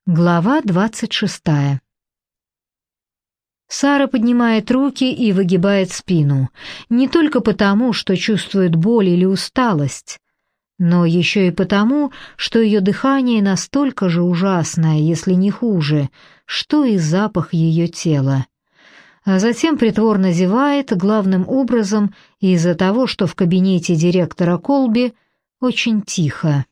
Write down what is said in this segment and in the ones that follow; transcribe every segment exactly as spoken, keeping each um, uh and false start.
Глава двадцать шестая. Сара поднимает руки и выгибает спину, не только потому, что чувствует боль или усталость, но еще и потому, что ее дыхание настолько же ужасное, если не хуже, что и запах ее тела. А затем притворно зевает, главным образом из-за того, что в кабинете директора Колби очень тихо.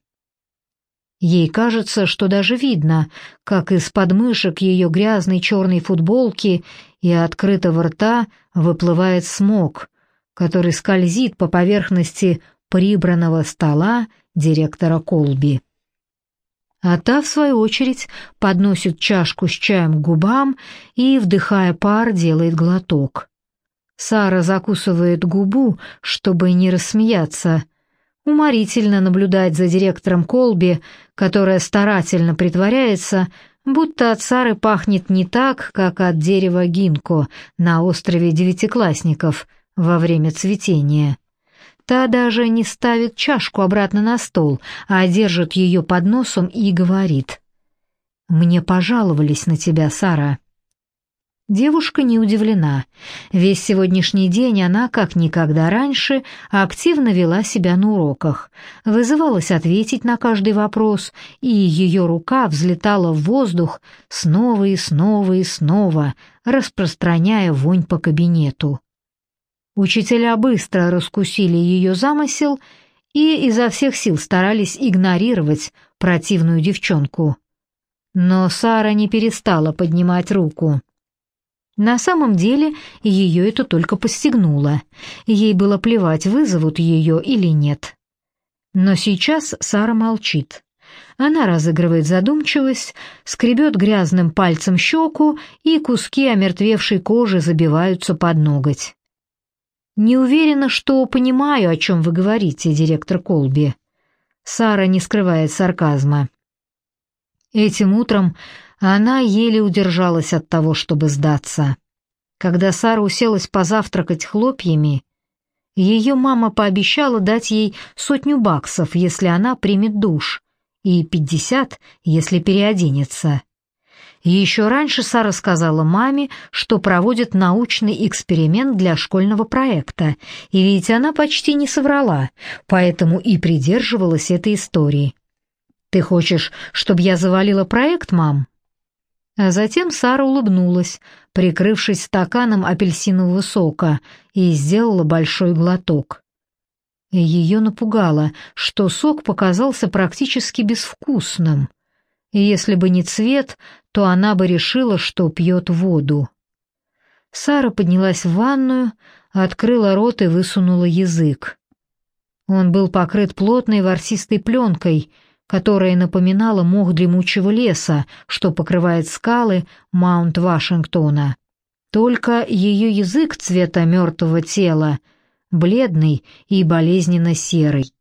Ей кажется, что даже видно, как из подмышек ее грязной черной футболки и открытого рта выплывает смог, который скользит по поверхности прибранного стола директора Колби. А та, в свою очередь, подносит чашку с чаем к губам и, вдыхая пар, делает глоток. Сара закусывает губу, чтобы не рассмеяться. Уморительно наблюдать за директором Колби, которая старательно притворяется, будто от Сары пахнет не так, как от дерева гинко на острове Девятиклассников во время цветения. Та даже не ставит чашку обратно на стол, а держит ее под носом и говорит: «Мне пожаловались на тебя, Сара». Девушка не удивлена. Весь сегодняшний день она, как никогда раньше, активно вела себя на уроках, вызывалась ответить на каждый вопрос, и ее рука взлетала в воздух снова и снова и снова, распространяя вонь по кабинету. Учителя быстро раскусили ее замысел и изо всех сил старались игнорировать противную девчонку. Но Сара не перестала поднимать руку. На самом деле ее это только подстегнуло. Ей было плевать, вызовут ее или нет. Но сейчас Сара молчит. Она разыгрывает задумчивость, скребет грязным пальцем щеку, и куски омертвевшей кожи забиваются под ноготь. «Не уверена, что понимаю, о чем вы говорите, директор Колби». Сара не скрывает сарказма. Этим утром она еле удержалась от того, чтобы сдаться. Когда Сара уселась позавтракать хлопьями, ее мама пообещала дать ей сотню баксов, если она примет душ, и пятьдесят, если переоденется. Еще раньше Сара сказала маме, что проводит научный эксперимент для школьного проекта, и ведь она почти не соврала, поэтому и придерживалась этой истории. «Ты хочешь, чтобы я завалила проект, мам?» А затем Сара улыбнулась, прикрывшись стаканом апельсинового сока, и сделала большой глоток. Ее напугало, что сок показался практически безвкусным. И если бы не цвет, то она бы решила, что пьет воду. Сара поднялась в ванную, открыла рот и высунула язык. Он был покрыт плотной ворсистой пленкой, которая напоминала мох дремучего леса, что покрывает скалы Маунт-Вашингтона. Только ее язык цвета мертвого тела, бледный и болезненно серый.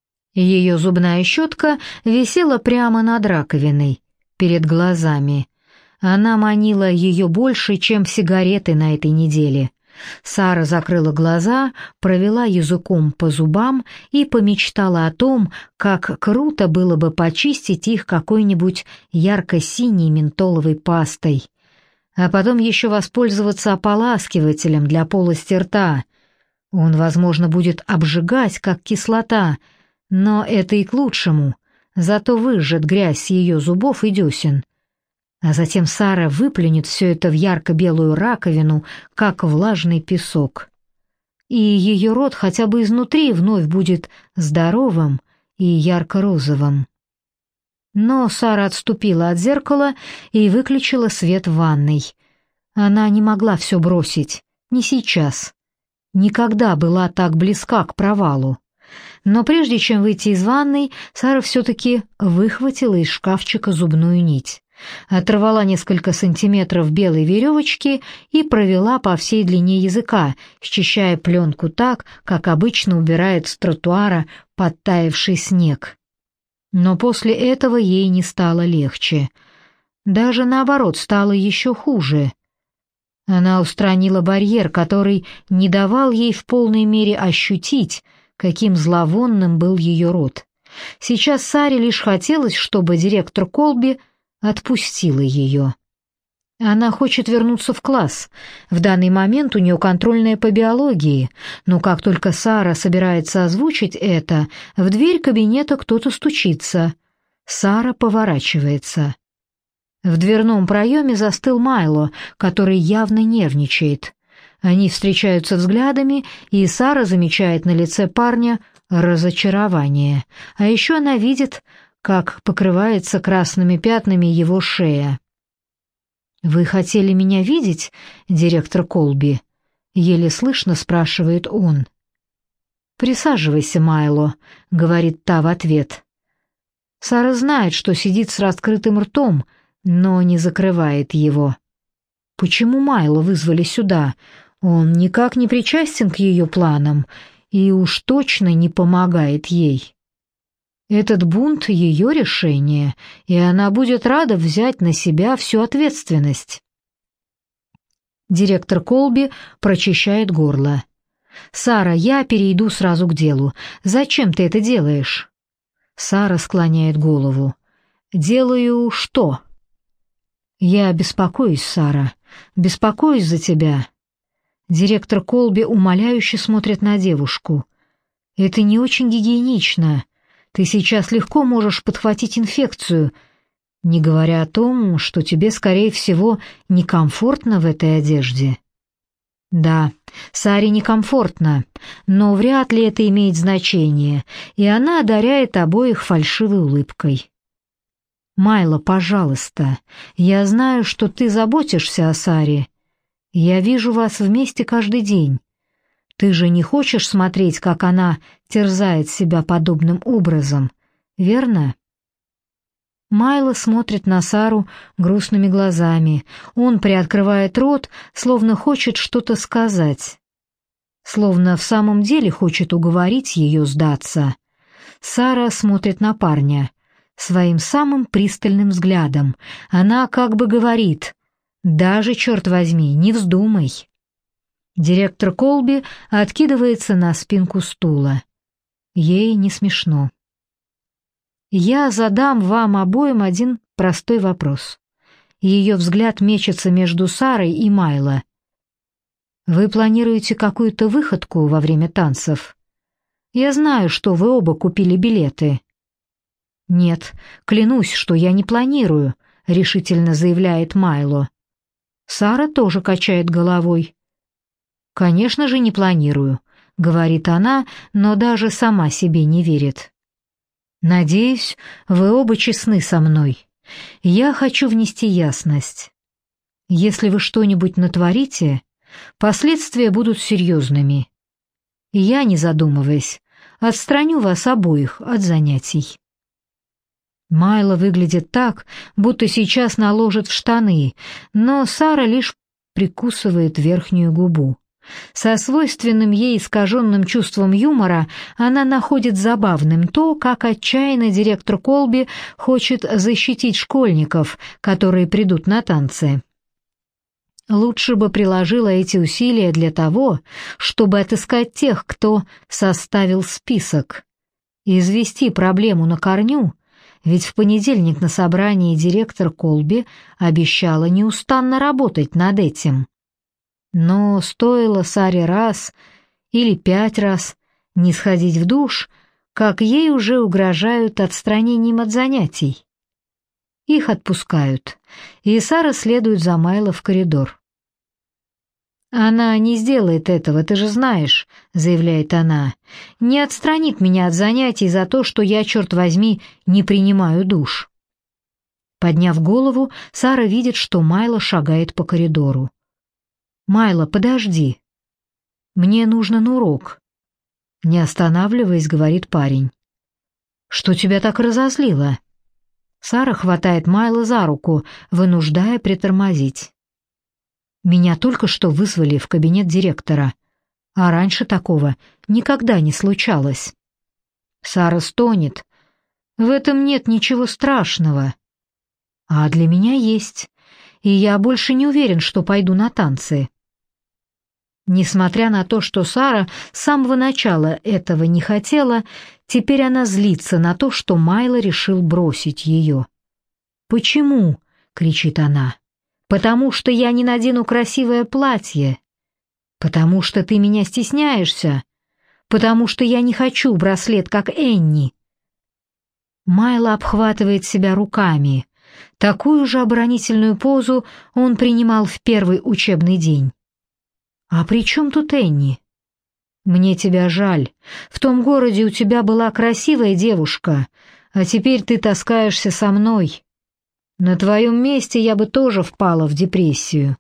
Ее зубная щетка висела прямо над раковиной, перед глазами. Она манила ее больше, чем сигареты на этой неделе. Сара закрыла глаза, провела языком по зубам и помечтала о том, как круто было бы почистить их какой-нибудь ярко-синей ментоловой пастой, а потом еще воспользоваться ополаскивателем для полости рта. Он, возможно, будет обжигать, как кислота, но это и к лучшему, зато выжжет грязь с ее зубов и десен. А затем Сара выплюнет все это в ярко-белую раковину, как влажный песок. И ее рот хотя бы изнутри вновь будет здоровым и ярко-розовым. Но Сара отступила от зеркала и выключила свет в ванной. Она не могла все бросить, не сейчас. Никогда была так близка к провалу. Но прежде чем выйти из ванной, Сара все-таки выхватила из шкафчика зубную нить. Оторвала несколько сантиметров белой веревочки и провела по всей длине языка, счищая пленку так, как обычно убирают с тротуара подтаявший снег. Но после этого ей не стало легче. Даже наоборот, стало еще хуже. Она устранила барьер, который не давал ей в полной мере ощутить, каким зловонным был ее рот. Сейчас Саре лишь хотелось, чтобы директор Колби отпустила ее. Она хочет вернуться в класс. В данный момент у нее контрольная по биологии, но как только Сара собирается озвучить это, в дверь кабинета кто-то стучится. Сара поворачивается. В дверном проеме застыл Майло, который явно нервничает. Они встречаются взглядами, и Сара замечает на лице парня разочарование. А еще она видит, как покрывается красными пятнами его шея. «Вы хотели меня видеть, директор Колби?» — еле слышно спрашивает он. «Присаживайся, Майло», — говорит та в ответ. Сара знает, что сидит с раскрытым ртом, но не закрывает его. Почему Майло вызвали сюда? Он никак не причастен к ее планам и уж точно не помогает ей. Этот бунт — ее решение, и она будет рада взять на себя всю ответственность. Директор Колби прочищает горло. «Сара, я перейду сразу к делу. Зачем ты это делаешь?» Сара склоняет голову. «Делаю что?» «Я беспокоюсь, Сара. Беспокоюсь за тебя». Директор Колби умоляюще смотрит на девушку. «Это не очень гигиенично. Ты сейчас легко можешь подхватить инфекцию, не говоря о том, что тебе, скорее всего, некомфортно в этой одежде». Да, Саре некомфортно, но вряд ли это имеет значение, и она одаряет обоих фальшивой улыбкой. «Майло, пожалуйста, я знаю, что ты заботишься о Саре. Я вижу вас вместе каждый день. Ты же не хочешь смотреть, как она терзает себя подобным образом, верно?» Майло смотрит на Сару грустными глазами. Он приоткрывает рот, словно хочет что-то сказать. Словно в самом деле хочет уговорить ее сдаться. Сара смотрит на парня. Своим самым пристальным взглядом. Она как бы говорит: «Даже, черт возьми, не вздумай». Директор Колби откидывается на спинку стула. Ей не смешно. «Я задам вам обоим один простой вопрос». Ее взгляд мечется между Сарой и Майло. «Вы планируете какую-то выходку во время танцев? Я знаю, что вы оба купили билеты». «Нет, клянусь, что я не планирую», — решительно заявляет Майло. Сара тоже качает головой. «Конечно же, не планирую», — говорит она, но даже сама себе не верит. «Надеюсь, вы оба честны со мной. Я хочу внести ясность. Если вы что-нибудь натворите, последствия будут серьезными. И я, не задумываясь, отстраню вас обоих от занятий». Майло выглядит так, будто сейчас наложит в штаны, но Сара лишь прикусывает верхнюю губу. Со свойственным ей искаженным чувством юмора она находит забавным то, как отчаянно директор Колби хочет защитить школьников, которые придут на танцы. Лучше бы приложила эти усилия для того, чтобы отыскать тех, кто составил список, и извести проблему на корню, ведь в понедельник на собрании директор Колби обещала неустанно работать над этим. Но стоило Саре раз или пять раз не сходить в душ, как ей уже угрожают отстранением от занятий. Их отпускают, и Сара следует за Майло в коридор. «Она не сделает этого, ты же знаешь», — заявляет она, — «не отстранит меня от занятий за то, что я, черт возьми, не принимаю душ». Подняв голову, Сара видит, что Майло шагает по коридору. «Майло, подожди. Мне нужно на урок», — не останавливаясь, говорит парень. «Что тебя так разозлило?» Сара хватает Майло за руку, вынуждая притормозить. «Меня только что вызвали в кабинет директора, а раньше такого никогда не случалось». Сара стонет. «В этом нет ничего страшного. А для меня есть, и я больше не уверен, что пойду на танцы». Несмотря на то, что Сара с самого начала этого не хотела, теперь она злится на то, что Майло решил бросить ее. «Почему?» — кричит она. «Потому что я не надену красивое платье. Потому что ты меня стесняешься. Потому что я не хочу браслет, как Энни». Майло обхватывает себя руками. Такую же оборонительную позу он принимал в первый учебный день. «А при чем тут Энни?» «Мне тебя жаль. В том городе у тебя была красивая девушка, а теперь ты таскаешься со мной. На твоем месте я бы тоже впала в депрессию».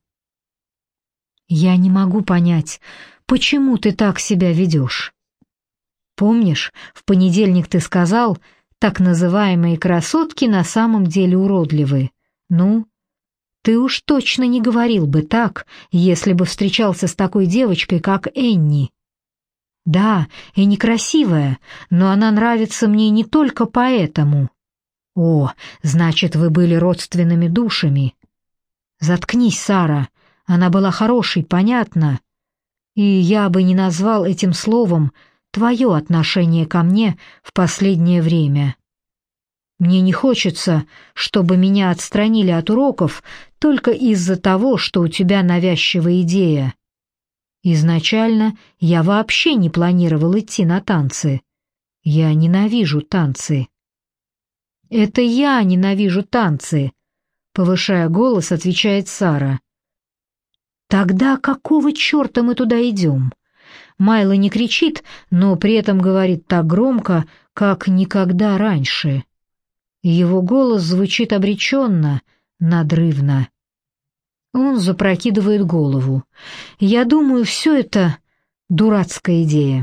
«Я не могу понять, почему ты так себя ведешь? Помнишь, в понедельник ты сказал, так называемые красотки на самом деле уродливы? Ну, ты уж точно не говорил бы так, если бы встречался с такой девочкой, как Энни. Да, Энни красивая, но она нравится мне не только поэтому. О, значит, вы были родственными душами. Заткнись, Сара, она была хорошей, понятно. И я бы не назвал этим словом твое отношение ко мне в последнее время. Мне не хочется, чтобы меня отстранили от уроков только из-за того, что у тебя навязчивая идея. Изначально я вообще не планировал идти на танцы. Я ненавижу танцы». «Это я ненавижу танцы», — повышая голос, отвечает Сара. «Тогда какого черта мы туда идем?» Майло не кричит, но при этом говорит так громко, как никогда раньше. Его голос звучит обреченно, надрывно. Он запрокидывает голову. «Я думаю, все это дурацкая идея».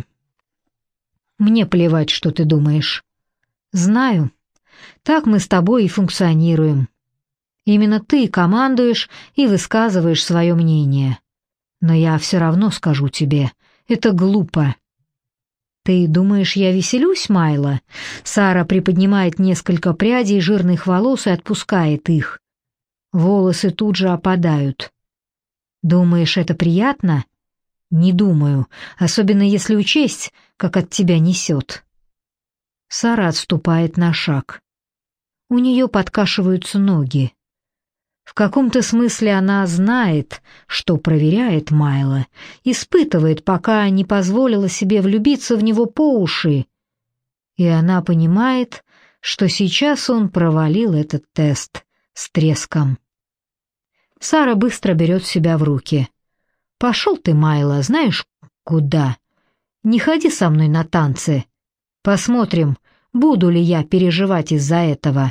«Мне плевать, что ты думаешь». «Знаю. Так мы с тобой и функционируем. Именно ты командуешь и высказываешь свое мнение. Но я все равно скажу тебе, это глупо». «Ты думаешь, я веселюсь, Майло?» Сара приподнимает несколько прядей жирных волос и отпускает их. Волосы тут же опадают. «Думаешь, это приятно?» «Не думаю, особенно если учесть, как от тебя несет». Сара отступает на шаг. У нее подкашиваются ноги. В каком-то смысле она знает, что проверяет Майло, испытывает, пока не позволила себе влюбиться в него по уши. И она понимает, что сейчас он провалил этот тест с треском. Сара быстро берет себя в руки. «Пошел ты, Майло, знаешь, куда? Не ходи со мной на танцы. Посмотрим, буду ли я переживать из-за этого».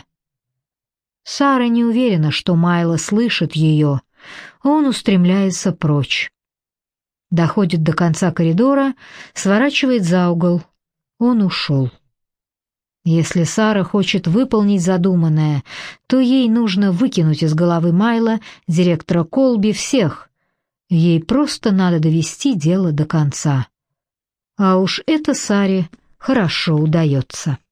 Сара не уверена, что Майло слышит ее. Он устремляется прочь. Доходит до конца коридора, сворачивает за угол. Он ушел. Если Сара хочет выполнить задуманное, то ей нужно выкинуть из головы Майло, директора Колби, всех. Ей просто надо довести дело до конца. А уж это Саре хорошо удается.